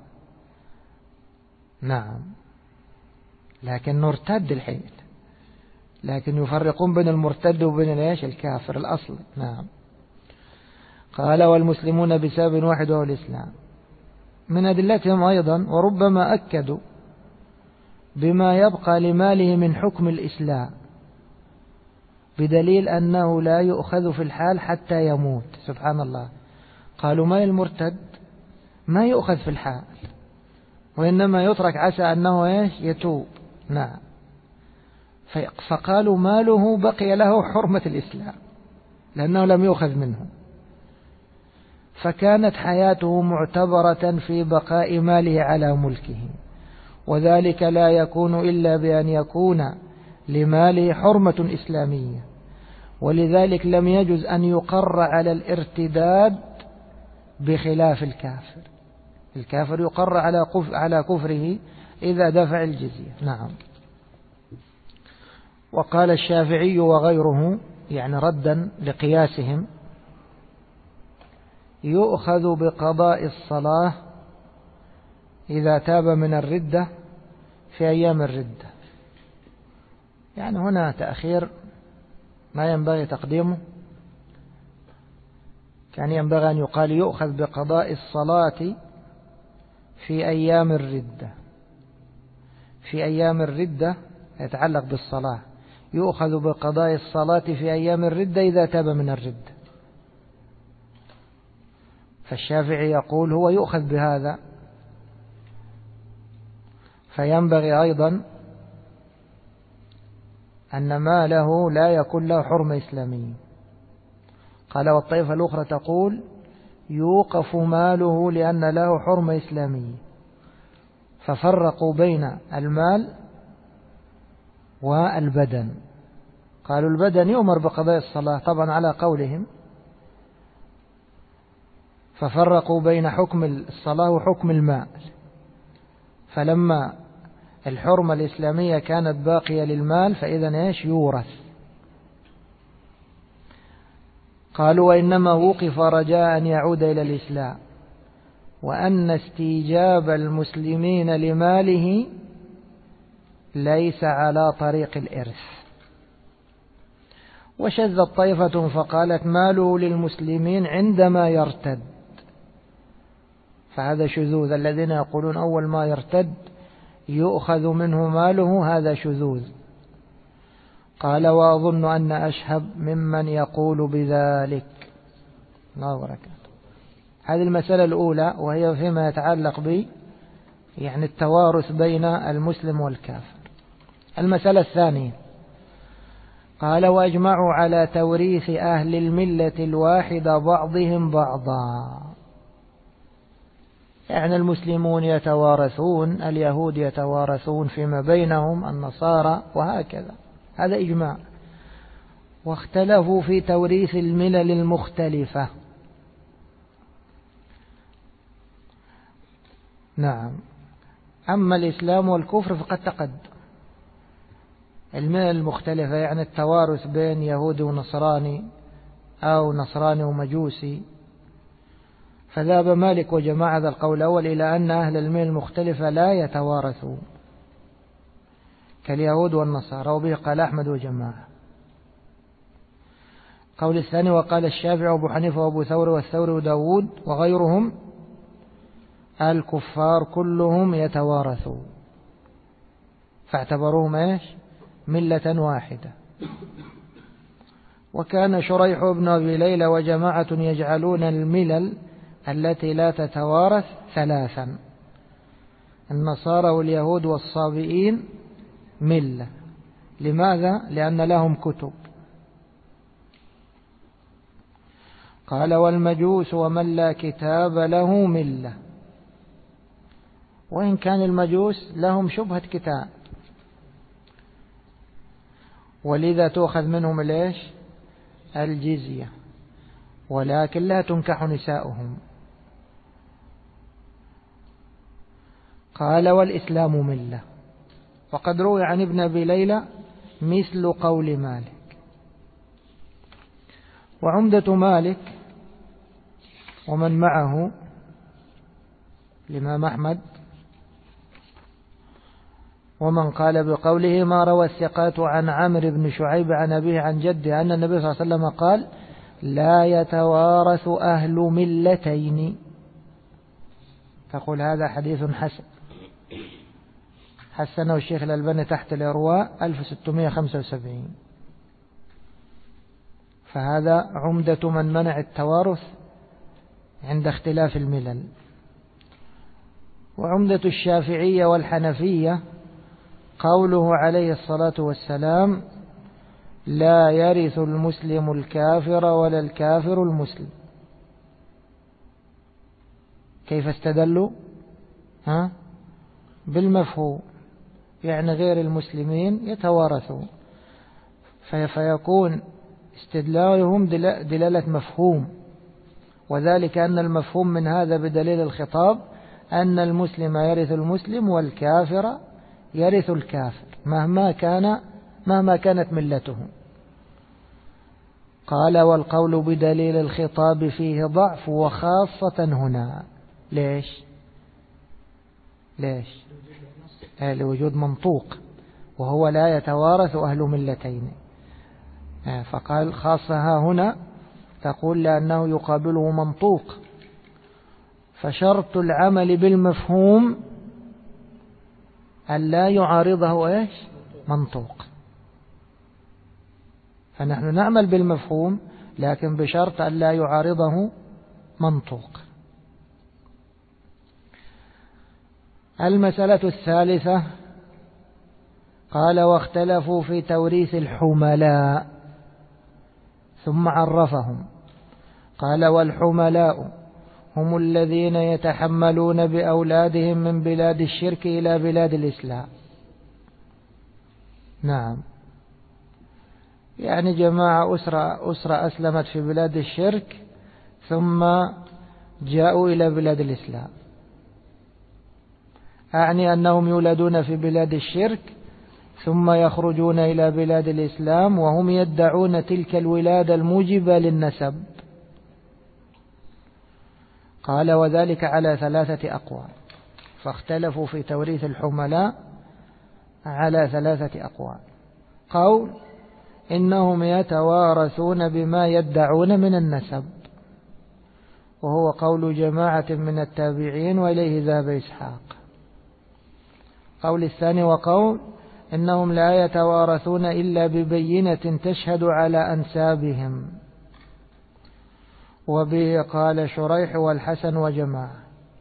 نعم، لكن نرتد الحين، لكن يفرقون بين المرتد وبين الكافر الأصل. نعم. قال والمسلمون بسبب واحد وهو الإسلام. من أدلتهم أيضا وربما أكدوا بما يبقى لماله من حكم الإسلام، بدليل أنه لا يؤخذ في الحال حتى يموت. سبحان الله، قالوا مال المرتد ما يؤخذ في الحال وإنما يترك عسى أنه يتوب. نعم. فقالوا ماله بقي له حرمة الإسلام لأنه لم يؤخذ منه، فكانت حياته معتبرة في بقاء ماله على ملكه، وذلك لا يكون إلا بأن يكون لماله حرمة إسلامية، ولذلك لم يجز أن يقر على الارتداد بخلاف الكافر. الكافر يقر على كفره إذا دفع الجزية. نعم. وقال الشافعي وغيره يعني ردا لقياسهم يؤخذ بقضاء الصلاة إذا تاب من الردة في أيام الردة. يعني هنا تأخير ما ينبغي تقديمه، كان ينبغي أن يقال يؤخذ بقضاء الصلاة في أيام الردة. في أيام الردة يتعلق بالصلاة، يؤخذ بقضاء الصلاة في أيام الردة إذا تاب من الردة. فالشافعي يقول هو يؤخذ بهذا، فينبغي أيضا أن ماله لا يكون له حرمة إسلامية. قال والطائفة الأخرى تقول يوقف ماله لأن له حرمة إسلامية، ففرقوا بين المال والبدن. قالوا البدن يؤمر بقضاء الصلاة طبعا على قولهم، ففرقوا بين حكم الصلاة وحكم المال. فلما الحرمة الإسلامية كانت باقية للمال فإذا إيش يورث. قالوا وإنما وقف رجاء أن يعود إلى الإسلام، وأن استيجاب المسلمين لماله ليس على طريق الإرث. وشذت طائفة فقالت ماله للمسلمين عندما يرتد، فهذا شذوذ. الذين يقولون أول ما يرتد يؤخذ منه ماله هذا شذوذ. قال وأظن أن أشهب ممن يقول بذلك. الله بركاته. هذه المسألة الأولى، وهي فيما يتعلق يعني التوارث بين المسلم والكافر. المسألة الثانية قال وأجمعوا على توريث أهل الملة الواحدة بعضهم بعضا، يعني المسلمون يتوارثون، اليهود يتوارثون فيما بينهم، النصارى وهكذا، هذا إجماع. واختلفوا في توريث الملل المختلفة. نعم. أما الإسلام والكفر فقد تقدم. الملل المختلفة يعني التوارث بين يهودي ونصراني أو نصراني ومجوسي، فذهب مالك وجماعة هذا القول الأول إلى أن أهل الملل المختلفة لا يتوارثون كاليهود والنصارى، وبه قال أحمد وجماعة. قول الثاني وقال الشافعي وأبو حنيفة وأبو ثور والثوري وداود وغيرهم الكفار كلهم يتوارثون، فاعتبروهم إيش؟ ملة واحدة. وكان شريح بن أبي ليلى وجماعة يجعلون الملل التي لا تتوارث ثلاثا: النصارى واليهود والصابئين ملة. لماذا؟ لأن لهم كتب. قال والمجوس ومن لا كتاب له ملة، وإن كان المجوس لهم شبهة كتاب، ولذا تؤخذ منهم ليش؟ الجزية، ولكن لا تنكح نساؤهم. قال والإسلام ملة، وقد روي عن ابن أبي ليلى مثل قول مالك. وعمدة مالك ومن معه الإمام أحمد ومن قال بقوله ما روى الثقات عن عمرو بن شعيب عن أبيه عن جده أن النبي صلى الله عليه وسلم قال لا يتوارث أهل ملتين. تقول هذا حديث حسن، حسنه الشيخ الألباني تحت الإرواء 1675. فهذا عمدة من منع التوارث عند اختلاف الملل. وعمدة الشافعية والحنفية قوله عليه الصلاة والسلام لا يرث المسلم الكافر ولا الكافر المسلم. كيف استدلوا؟ بالمفهوم، يعني غير المسلمين يتوارثون، فيكون استدلالهم دلالة مفهوم، وذلك أن المفهوم من هذا بدليل الخطاب أن المسلم يرث المسلم والكافر يرث الكافر مهما كانت ملته. قال والقول بدليل الخطاب فيه ضعف، وخاصة هنا. ليش؟ لوجود منطوق، وهو لا يتوارث أهل ملتين. فقال خاصها هنا تقول لأنه يقابله منطوق، فشرط العمل بالمفهوم أن لا يعارضه منطوق. فنحن نعمل بالمفهوم لكن بشرط أن لا يعارضه منطوق. المسألة الثالثة قال واختلفوا في توريث الحملاء، ثم عرفهم قال والحملاء هم الذين يتحملون بأولادهم من بلاد الشرك إلى بلاد الإسلام. نعم، يعني جماعة أسرة أسلمت في بلاد الشرك ثم جاءوا إلى بلاد الإسلام، أعني أنهم يولدون في بلاد الشرك ثم يخرجون إلى بلاد الإسلام وهم يدعون تلك الولادة الموجبة للنسب. قال وذلك على 3 أقوال، فاختلفوا في توريث الحملاء على 3 أقوال. قول إنهم يتوارثون بما يدعون من النسب، وهو قول جماعة من التابعين وإليه ذهب إسحاق. قول الثاني وقول إنهم لا يتوارثون إلا ببينة تشهد على أنسابهم، وبه قال شريح والحسن وجماعة.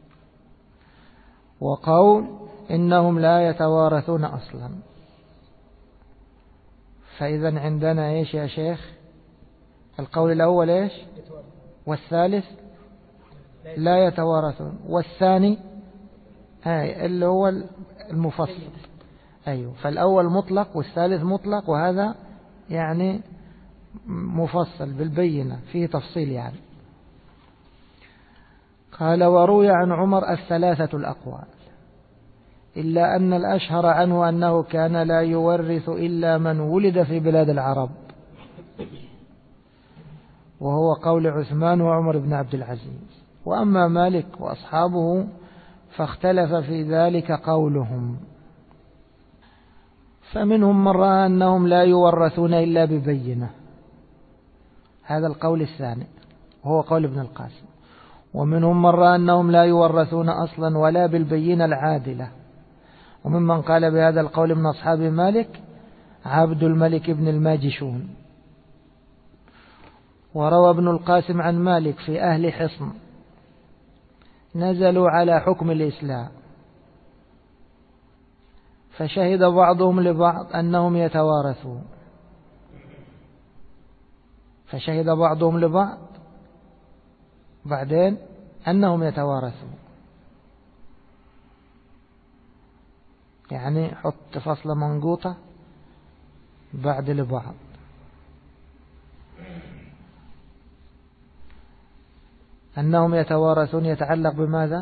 وقول إنهم لا يتوارثون أصلا. فإذا عندنا إيش يا شيخ؟ القول الأول إيش؟ والثالث لا يتوارثون، والثاني اللي هو المفصل. أيوه، فالأول مطلق والثالث مطلق، وهذا يعني مفصل بالبينة فيه تفصيل يعني. قال وروي عن عمر 3 الأقوال، إلا أن الأشهر عنه أنه كان لا يورث إلا من ولد في بلاد العرب، وهو قول عثمان وعمر بن عبد العزيز. وأما مالك وأصحابه فاختلف في ذلك قولهم، فمنهم من رأى أنهم لا يورثون إلا ببينة، هذا القول الثاني وهو قول ابن القاسم. ومنهم من رأى أنهم لا يورثون أصلا ولا بالبينة العادلة. وممن قال بهذا القول من أصحاب مالك عبد الملك بن الماجشون. وروى ابن القاسم عن مالك في أهل حصن نزلوا على حكم الإسلام، فشهد بعضهم لبعض أنهم يتوارثون، فشهد بعضهم لبعض بعدين أنهم يتوارثون، يعني حط فصلة منقوطة بعد لبعض. أنهم يتوارثون يتعلق بماذا؟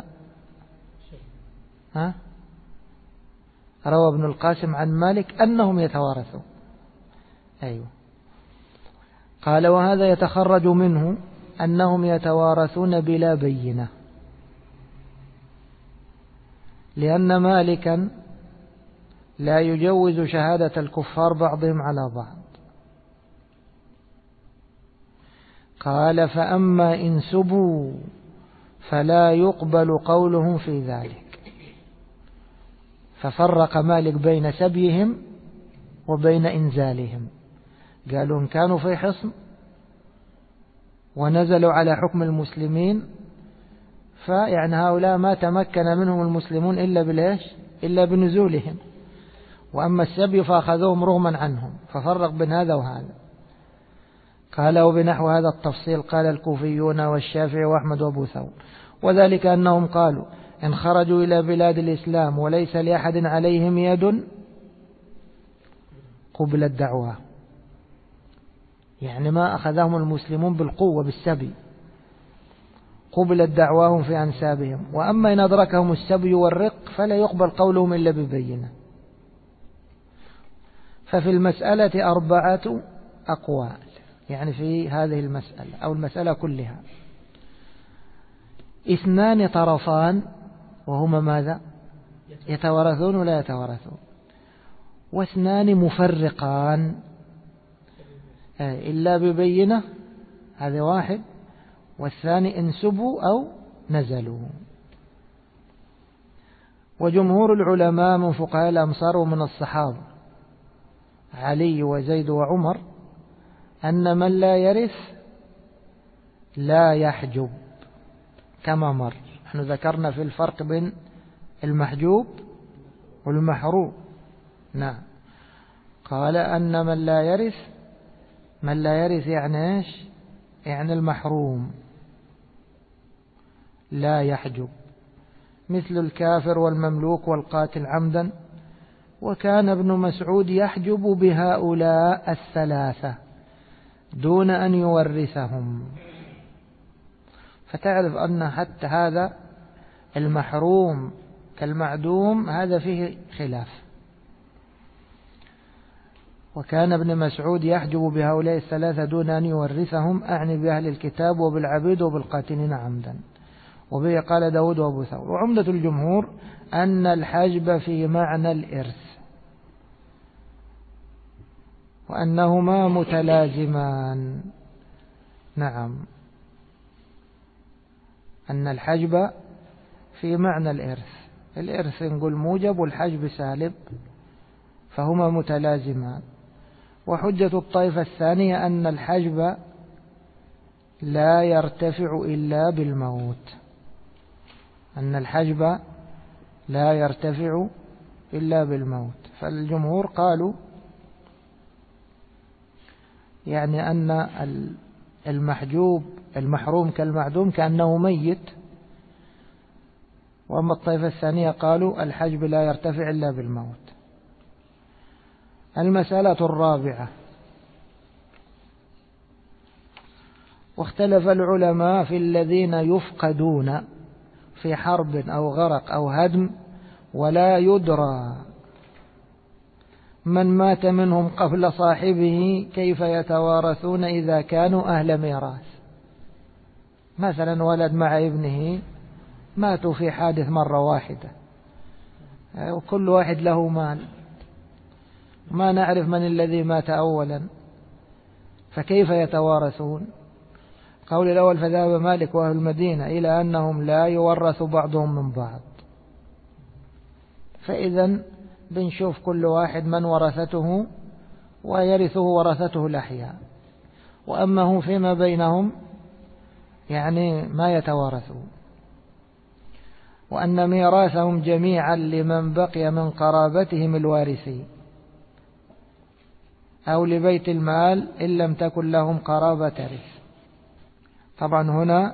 روى ابن القاسم عن مالك أنهم يتوارثون. أيوه. قال وهذا يتخرج منه أنهم يتوارثون بلا بينة، لأن مالكا لا يجوز شهادة الكفار بعضهم على بعض. قال فأما إن سبوا فلا يقبل قولهم في ذلك. ففرق مالك بين سبيهم وبين إنزالهم، قالوا إن كانوا في حصن ونزلوا على حكم المسلمين فيعني هؤلاء ما تمكن منهم المسلمون إلا بالإيش؟ إلا بنزولهم. وأما السبي فأخذوهم رغما عنهم، ففرق بين هذا وهذا. قال وبنحو هذا التفصيل قال الكوفيون والشافعي وأحمد وأبو ثور، وذلك أنهم قالوا إن خرجوا إلى بلاد الإسلام وليس لأحد عليهم يد قبل الدعوة، يعني ما أخذهم المسلمون بالقوة بالسبي، قبلت دعواهم في أنسابهم. وأما إن أدركهم السبي والرق فلا يقبل قولهم إلا ببينة. ففي المسألة 4 أقوال، يعني في هذه المسألة أو المسألة كلها 2 طرفان وهما ماذا؟ يتوارثون ولا يتوارثون، و2 مفرقان إلا ببينة، هذا واحد، والثاني انسبوا أو نزلوا. وجمهور العلماء من فقهاء الأمصار ومن الصحابة علي وزيد وعمر أن من لا يرث لا يحجب، كما مر. نحن ذكرنا في الفرق بين المحجوب والمحروم. نعم. قال أن من لا يرث يعني إيش؟ يعني المحروم لا يحجب، مثل الكافر والمملوك والقاتل عمدا. وكان ابن مسعود يحجب بهؤلاء الثلاثة دون أن يورثهم. فتعرف أن حتى هذا المحروم كالمعدوم هذا فيه خلاف. وكان ابن مسعود يحجب بهؤلاء الثلاثة دون أن يورثهم، أعني بأهل الكتاب وبالعبيد وبالقاتلين عمدا. وبه قال داود وأبو ثور. وعمدة الجمهور أن الحجب في معنى الإرث، وأنهما متلازمان. نعم، أن الحجب في معنى الإرث نقول موجب والحجب سالب، فهما متلازمان. وحجة الطائفة الثانية أن الحجب لا يرتفع إلا بالموت، أن الحجب لا يرتفع إلا بالموت. فالجمهور قالوا يعني أن المحروم كالمعدوم كأنه ميت. وأما الطائفة الثانية قالوا الحجب لا يرتفع إلا بالموت. المسألة الرابعة: واختلف العلماء في الذين يفقدون في حرب أو غرق أو هدم ولا يدرى من مات منهم قبل صاحبه، كيف يتوارثون إذا كانوا أهل ميراث. مثلا ولد مع ابنه ماتوا في حادث مرة واحدة، وكل واحد له مال، ما نعرف من الذي مات أولا، فكيف يتوارثون؟ قول الأول: فذهب مالك وأهل المدينة إلى أنهم لا يورث بعضهم من بعض. فإذا بنشوف كل واحد من ورثته ويرثه ورثته الأحياء، وأما هم فيما بينهم يعني ما يتوارثون. وأن ميراثهم جميعا لمن بقي من قرابتهم الوارثين أو لبيت المال إن لم تكن لهم قرابة ترث. طبعا هنا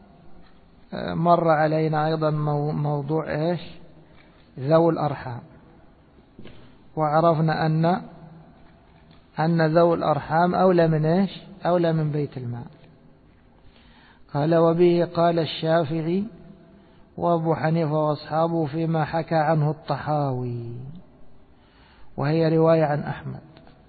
مر علينا أيضا موضوع إيش؟ ذوي الأرحام. وعرفنا أن ذوي الأرحام أولى من إيش؟ أولى من بيت المال. قال: وبه قال الشافعي وأبو حنيفة وأصحابه فيما حكى عنه الطحاوي، وهي رواية عن أحمد،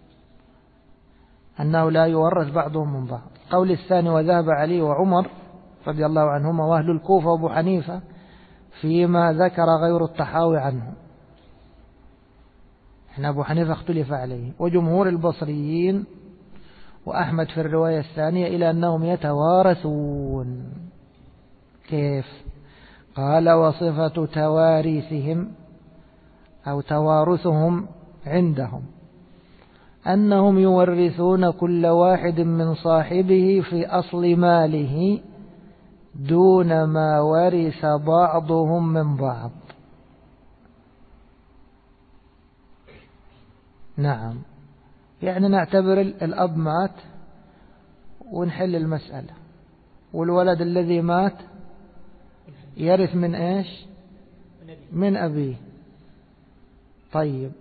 أنه لا يورث بعضهم من بعض. قول الثاني: وذهب علي وعمر رضي الله عنهما وأهل الكوفة وأبو حنيفة فيما ذكر غير الطحاوي عنه. إحنا أبو حنيفة اختلف عليه، وجمهور البصريين وأحمد في الرواية الثانية إلى أنهم يتوارثون. كيف؟ قال: وصفة تواريثهم أو توارثهم عندهم أنهم يورثون كل واحد من صاحبه في أصل ماله دون ما ورث بعضهم من بعض. نعم، يعني نعتبر الأب مات ونحل المسألة، والولد الذي مات يرث من إيش؟ من أبيه. طيب،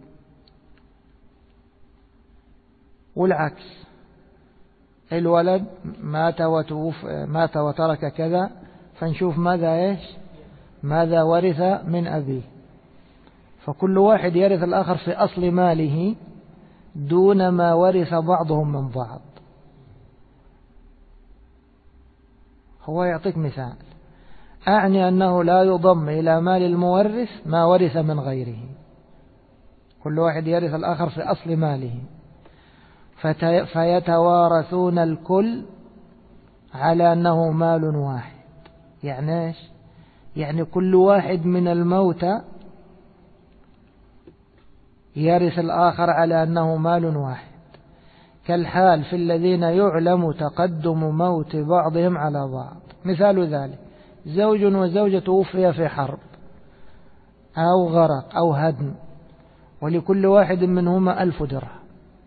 والعكس، الولد مات وترك كذا، فنشوف ماذا ورث من أبيه. فكل واحد يرث الآخر في أصل ماله دون ما ورث بعضهم من بعض. هو يعطيك مثال، أعني أنه لا يضم إلى مال المورث ما ورث من غيره، كل واحد يرث الآخر في أصل ماله، فيتوارثون الكل على أنه مال واحد. يعني إيش؟ يعني كل واحد من الموتى يرث الآخر على أنه مال واحد، كالحال في الذين يعلم تقدم موت بعضهم على بعض. مثال ذلك: زوج وزوجة توفي في حرب، أو غرق أو هدم، ولكل واحد منهما 1000 درهم،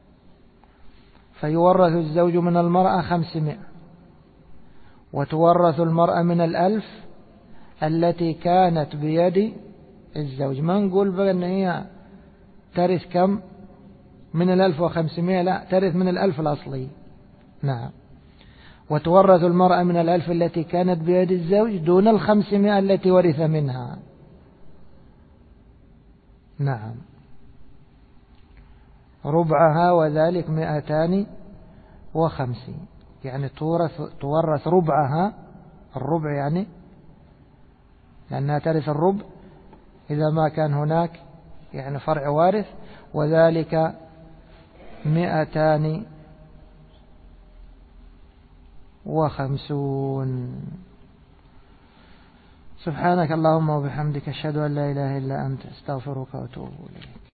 فيورث الزوج من المرأة 500، وتورث المرأة من 1000 التي كانت بيد الزوج. ما نقول بقى أن هي ترث كم من 1500، لا، ترث من 1000 الأصلي. نعم. وتورث المرأة من 1000 التي كانت بيد الزوج دون 500 التي ورث منها. نعم. ربعها وذلك 250، يعني تورث ربعها، الربع يعني لأنها ترث الربع إذا ما كان هناك يعني فرع وارث، وذلك 250. سبحانك اللهم وبحمدك، أشهد أن لا إله إلا أنت، استغفرك وأتوب إليك.